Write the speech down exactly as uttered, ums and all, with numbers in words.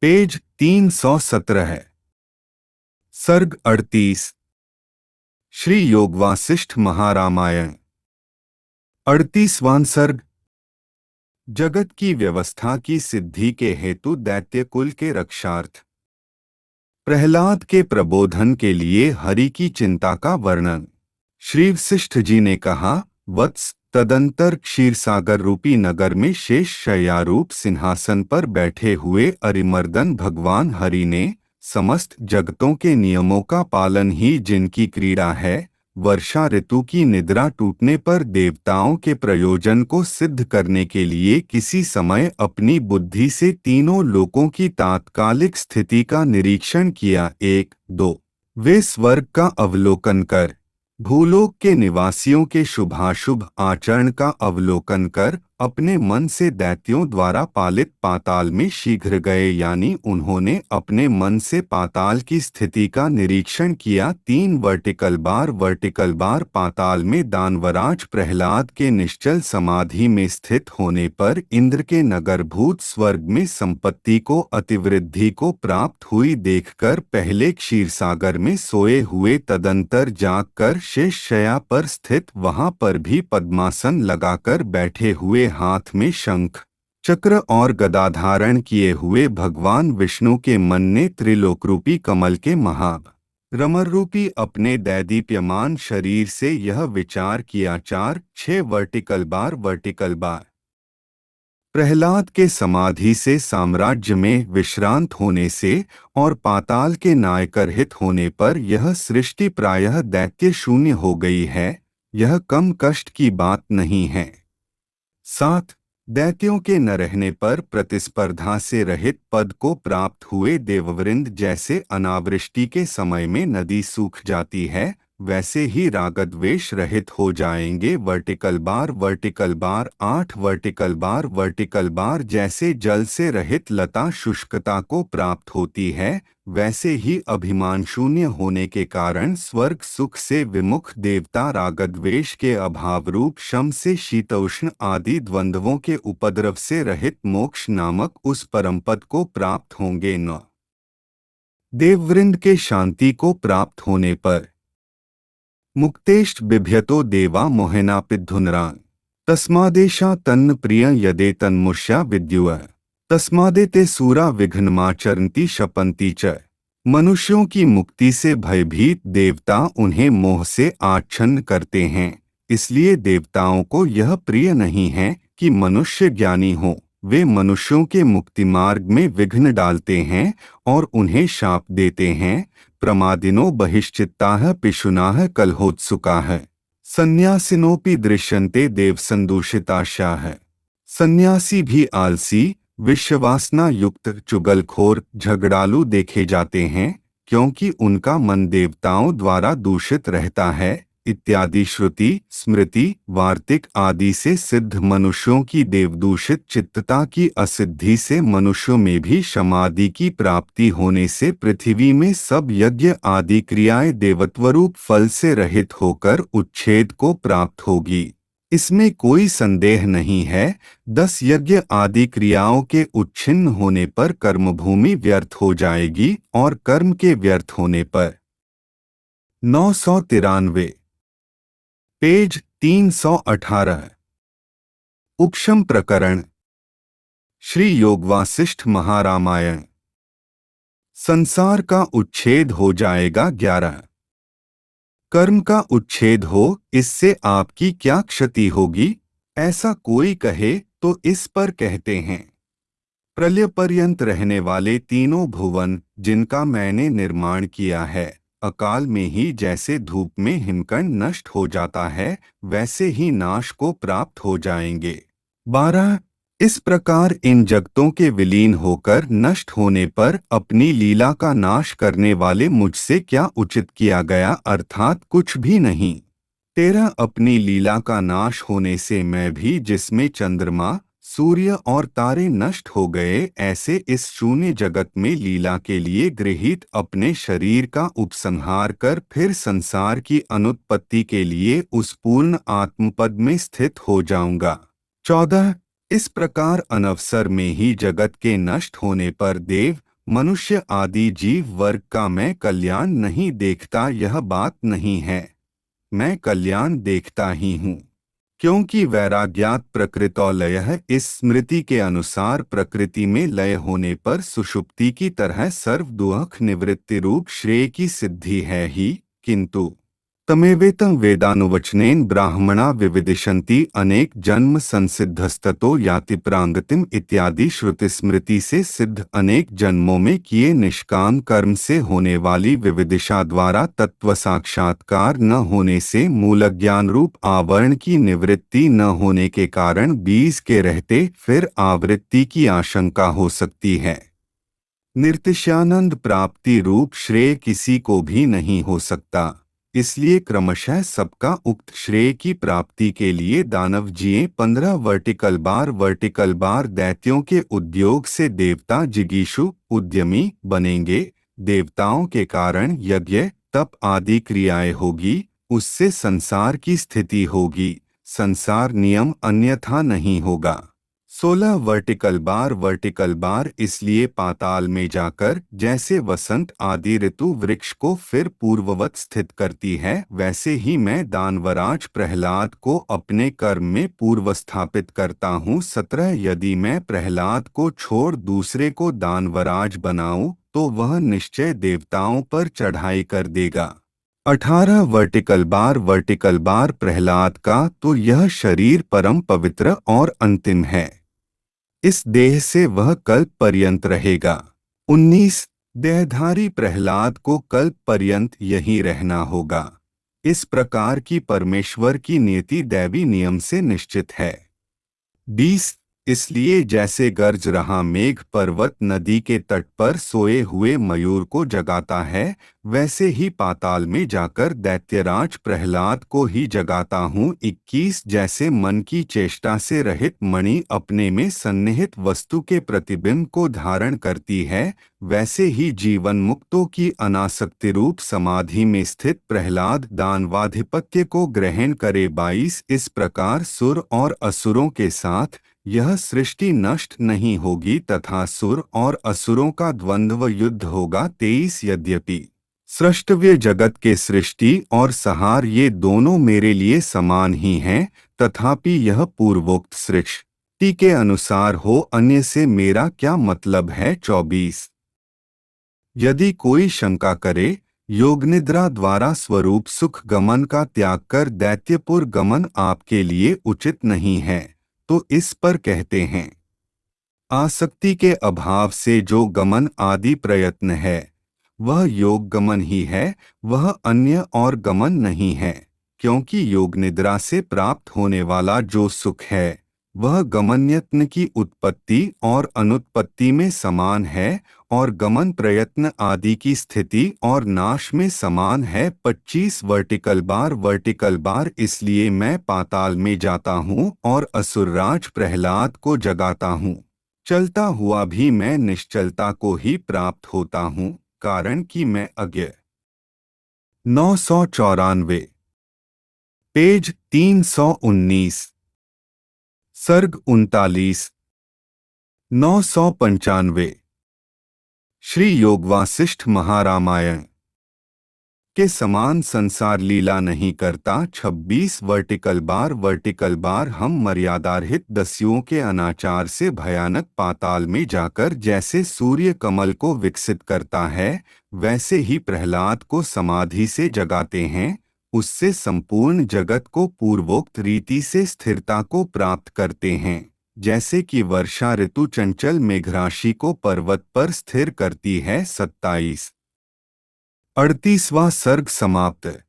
Page तीन सौ सत्रह है। सर्ग अड़तीस। श्री योग वासिष्ठ महारामायण। अड़तीसवां सर्ग। जगत की व्यवस्था की सिद्धि के हेतु दैत्य कुल के रक्षार्थ प्रहलाद के प्रबोधन के लिए हरि की चिंता का वर्णन। श्री वशिष्ठ जी ने कहा, वत्स, तदंतर क्षीरसागर रूपी नगर में शेष शय्यारूप सिंहासन पर बैठे हुए अरिमर्दन भगवान हरि ने समस्त जगतों के नियमों का पालन ही जिनकी क्रीड़ा है, वर्षा ऋतु की निद्रा टूटने पर देवताओं के प्रयोजन को सिद्ध करने के लिए किसी समय अपनी बुद्धि से तीनों लोकों की तात्कालिक स्थिति का निरीक्षण किया। एक दो वे स्वर्ग का अवलोकन कर भूलोक के निवासियों के शुभाशुभ आचरण का अवलोकन कर अपने मन से दैत्यों द्वारा पालित पाताल में शीघ्र गए, यानी उन्होंने अपने मन से पाताल की स्थिति का निरीक्षण किया। तीन वर्टिकल बार वर्टिकल बार पाताल में दानवराज प्रहलाद के निश्चल समाधि में स्थित होने पर इंद्र के नगरभूत स्वर्ग में संपत्ति को अतिवृद्धि को प्राप्त हुई देखकर पहले क्षीरसागर में सोए हुए तदंतर जागकर शेष शय्या पर स्थित वहां पर भी पद्मासन लगाकर बैठे हुए हाथ में शंख चक्र और गदा धारण किए हुए भगवान विष्णु के मन ने त्रिलोकरूपी कमल के महाब रमर रूपी अपने दैदीप्यमान शरीर से यह विचार किया। चार छह vertical bar vertical bar Prahlad के समाधि से साम्राज्य में विश्रांत होने से और पाताल के नायकरहित होने पर यह सृष्टि प्रायः दैत्य शून्य हो गई है, यह कम कष्ट की बात नहीं है। सात दैत्यों के न रहने पर प्रतिस्पर्धा से रहित पद को प्राप्त हुए देववृंद जैसे अनावृष्टि के समय में नदी सूख जाती है, वैसे ही रागद्वेष रहित हो जाएंगे। वर्टिकल बार वर्टिकल बार आठ वर्टिकल बार वर्टिकल बार जैसे जल से रहित लता शुष्कता को प्राप्त होती है, वैसे ही अभिमान शून्य होने के कारण स्वर्ग सुख से विमुख देवता रागद्वेष के अभाव रूप शम से शीतोष्ण आदि द्वंद्वों के उपद्रव से रहित मोक्ष नामक उस परमपद को प्राप्त होंगे। न देववृंद के शांति को प्राप्त होने पर मुक्तेष्ट बिभ्यतो देवा मोहेनापिद्धुनरान् तस्मादेशा तन्न प्रिय यदे तन्मुष्या विद्युः तस्मादेते सूरा विघ्नमाचरन्ति शपन्ति च। मनुष्यों की मुक्ति से भयभीत देवता उन्हें मोह से आच्छन्न करते हैं, इसलिए देवताओं को यह प्रिय नहीं है कि मनुष्य ज्ञानी हो। वे मनुष्यों के मुक्ति मार्ग में विघ्न डालते हैं और उन्हें शाप देते हैं। प्रमादिनो बहिश्चित्ताः पिशुनाः कलहोत्सुकाः सन्यासिनोपि दृश्यन्ते देवसंदूषिताशाः। सन्यासी भी आलसी, विश्ववासना युक्त, चुगलखोर, झगड़ालू देखे जाते हैं, क्योंकि उनका मन देवताओं द्वारा दूषित रहता है। इत्यादि श्रुति स्मृति वार्तिक आदि से सिद्ध मनुष्यों की देवदूषित चित्तता की असिद्धि से मनुष्यों में भी समाधि की प्राप्ति होने से पृथ्वी में सब यज्ञ आदि क्रियाएं देवत्वरूप फल से रहित होकर उच्छेद को प्राप्त होगी, इसमें कोई संदेह नहीं है। दस यज्ञ आदि क्रियाओं के उच्छिन्न होने पर कर्मभूमि व्यर्थ हो जाएगी और कर्म के व्यर्थ होने पर नौ सौ तिरानवे पेज तीन सौ अठारह। उपशम प्रकरण। श्री योग वासिष्ठ महारामायण। संसार का उच्छेद हो जाएगा। ग्यारह कर्म का उच्छेद हो, इससे आपकी क्या क्षति होगी? ऐसा कोई कहे तो इस पर कहते हैं, प्रलय पर्यंत रहने वाले तीनों भुवन जिनका मैंने निर्माण किया है, अकाल में ही जैसे धूप में हिमकण नष्ट हो जाता है, वैसे ही नाश को प्राप्त हो जाएंगे। बारह इस प्रकार इन जगतों के विलीन होकर नष्ट होने पर अपनी लीला का नाश करने वाले मुझसे क्या उचित किया गया, अर्थात कुछ भी नहीं। तेरह अपनी लीला का नाश होने से मैं भी, जिसमें चंद्रमा सूर्य और तारे नष्ट हो गए, ऐसे इस शून्य जगत में लीला के लिए गृहीत अपने शरीर का उपसंहार कर फिर संसार की अनुत्पत्ति के लिए उस पूर्ण आत्मपद में स्थित हो जाऊंगा। चौदह इस प्रकार अनवसर में ही जगत के नष्ट होने पर देव मनुष्य आदि जीव वर्ग का मैं कल्याण नहीं देखता, यह बात नहीं है। मैं कल्याण देखता ही हूँ, क्योंकि वैराग्यात प्रकृतौ लयः, इस स्मृति के अनुसार प्रकृति में लय होने पर सुषुप्ति की तरह सर्व दुख निवृत्ति रूप श्रेय की सिद्धि है ही। किंतु तमेवेतं वेदानुवचनेन ब्राह्मणा विविदिशन्ति, अनेक जन्म संसिद्धस्ततो याति प्रांगतिम इत्यादि श्रुति स्मृति से सिद्ध अनेक जन्मों में किए निष्काम कर्म से होने वाली विविदिशा द्वारा तत्व साक्षात्कार न होने से मूल ज्ञान रूप आवरण की निवृत्ति न होने के कारण बीज के रहते फिर आवृत्ति की आशंका हो सकती है। निर्तिशयानंद प्राप्ति रूप श्रेय किसी को भी नहीं हो सकता, इसलिए क्रमशः सबका उक्त श्रेय की प्राप्ति के लिए दानव जिये पंद्रह वर्टिकल बार वर्टिकल बार दैत्यों के उद्योग से देवता जिगीषु उद्यमी बनेंगे। देवताओं के कारण यज्ञ तप आदि क्रियाएं होगी, उससे संसार की स्थिति होगी, संसार नियम अन्यथा नहीं होगा। सोलह वर्टिकल बार वर्टिकल बार इसलिए पाताल में जाकर जैसे वसंत आदि ऋतु वृक्ष को फिर पूर्ववत स्थित करती है, वैसे ही मैं दानवराज प्रहलाद को अपने कर्म में पूर्व स्थापित करता हूँ। सत्रह यदि मैं प्रहलाद को छोड़ दूसरे को दानवराज बनाऊं तो वह निश्चय देवताओं पर चढ़ाई कर देगा। अठारह vertical bar vertical bar Prahlad का तो यह शरीर परम पवित्र और अंतिम है, इस देह से वह कल्प पर्यंत रहेगा। उन्नीस देहधारी प्रहलाद को कल्प पर्यंत यही रहना होगा। इस प्रकार की परमेश्वर की नियति दैवी नियम से निश्चित है। बीस इसलिए जैसे गरज रहा मेघ पर्वत नदी के तट पर सोए हुए मयूर को जगाता है, वैसे ही पाताल में जाकर दैत्यराज प्रहलाद को ही जगाता हूँ। इक्कीस जैसे मन की चेष्टा से रहित मणि अपने में सन्निहित वस्तु के प्रतिबिंब को धारण करती है, वैसे ही जीवन मुक्तों की अनासक्ति रूप समाधि में स्थित प्रहलाद दानवाधिपत्य को ग्रहण करे। बाईस इस प्रकार सुर और असुरों के साथ यह सृष्टि नष्ट नहीं होगी तथा सुर और असुरों का द्वंद्व युद्ध होगा। तेईस यद्यपि सृष्टव्य जगत के सृष्टि और संहार ये दोनों मेरे लिए समान ही हैं, तथापि यह पूर्वोक्त सृष्टि के अनुसार हो, अन्य से मेरा क्या मतलब है। चौबीस यदि कोई शंका करे योगनिद्रा द्वारा स्वरूप सुख गमन का त्याग कर दैत्यपुर गमन आपके लिए उचित नहीं है, तो इस पर कहते हैं आसक्ति के अभाव से जो गमन आदि प्रयत्न है वह योग गमन ही है, वह अन्य और गमन नहीं है, क्योंकि योग निद्रा से प्राप्त होने वाला जो सुख है वह गमनयत्न की उत्पत्ति और अनुत्पत्ति में समान है और गमन प्रयत्न आदि की स्थिति और नाश में समान है। पच्चीस वर्टिकल बार वर्टिकल बार इसलिए मैं पाताल में जाता हूँ और असुरराज प्रहलाद को जगाता हूँ। चलता हुआ भी मैं निश्चलता को ही प्राप्त होता हूँ, कारण कि मैं अज्ञ। नौ सौ चौरानवे पेज तीन सौ उन्नीस सर्ग उनतालीस नौ सौ पंचानवे श्री योग वासिष्ठ महारामायण के समान संसार लीला नहीं करता। छब्बीस वर्टिकल बार वर्टिकल बार हम मर्यादारहित दस्युओं के अनाचार से भयानक पाताल में जाकर जैसे सूर्य कमल को विकसित करता है, वैसे ही प्रहलाद को समाधि से जगाते हैं, उससे संपूर्ण जगत को पूर्वोक्त रीति से स्थिरता को प्राप्त करते हैं, जैसे कि वर्षा ऋतु चंचल मेघराशि को पर्वत पर स्थिर करती है। सत्ताईस अड़तीसवां सर्ग समाप्त।